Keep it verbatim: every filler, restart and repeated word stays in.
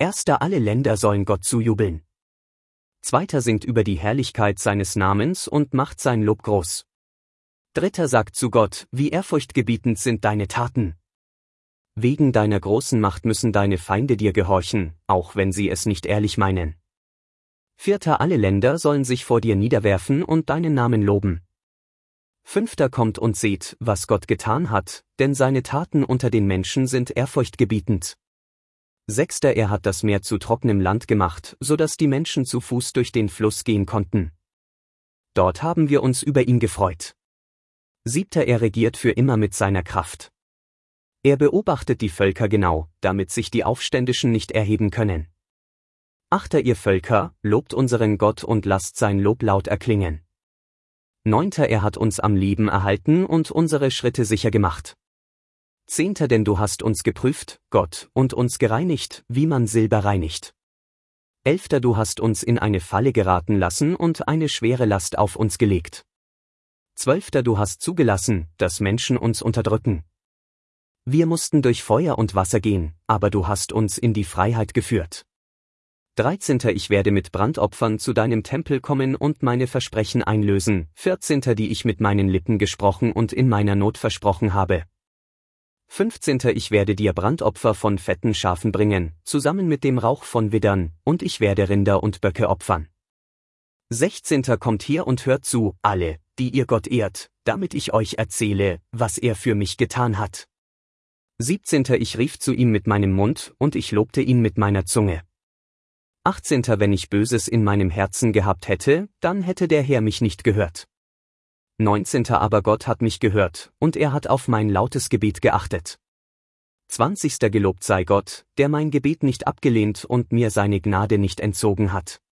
Erster alle Länder sollen Gott zujubeln. Zweiter singt über die Herrlichkeit seines Namens und macht sein Lob groß. Dritter sagt zu Gott, wie ehrfurchtgebietend sind deine Taten. Wegen deiner großen Macht müssen deine Feinde dir gehorchen, auch wenn sie es nicht ehrlich meinen. Vierter alle Länder sollen sich vor dir niederwerfen und deinen Namen loben. Fünfter kommt und seht, was Gott getan hat, denn seine Taten unter den Menschen sind ehrfurchtgebietend. Sechster er hat das Meer zu trockenem Land gemacht, so dass die Menschen zu Fuß durch den Fluss gehen konnten. Dort haben wir uns über ihn gefreut. Siebter er regiert für immer mit seiner Kraft. Er beobachtet die Völker genau, damit sich die Aufständischen nicht erheben können. Achter ihr Völker, lobt unseren Gott und lasst sein Lob laut erklingen. Neunter er hat uns am Leben erhalten und unsere Schritte sicher gemacht. Zehnter denn du hast uns geprüft, Gott, und uns gereinigt, wie man Silber reinigt. Elfter du hast uns in eine Falle geraten lassen und eine schwere Last auf uns gelegt. Zwölfter du hast zugelassen, dass Menschen uns unterdrücken. Wir mussten durch Feuer und Wasser gehen, aber du hast uns in die Freiheit geführt. Dreizehnter ich werde mit Brandopfern zu deinem Tempel kommen und meine Versprechen einlösen. Vierzehnter die ich mit meinen Lippen gesprochen und in meiner Not versprochen habe. Fünfzehnter ich werde dir Brandopfer von fetten Schafen bringen, zusammen mit dem Rauch von Widdern, und ich werde Rinder und Böcke opfern. Sechzehnter kommt hier und hört zu, alle, die ihr Gott ehrt, damit ich euch erzähle, was er für mich getan hat. Siebzehnter ich rief zu ihm mit meinem Mund, und ich lobte ihn mit meiner Zunge. Achtzehnter wenn ich Böses in meinem Herzen gehabt hätte, dann hätte der Herr mich nicht gehört. Neunzehnter aber Gott hat mich gehört, und er hat auf mein lautes Gebet geachtet. Zwanzigster gelobt sei Gott, der mein Gebet nicht abgelehnt und mir seine Gnade nicht entzogen hat.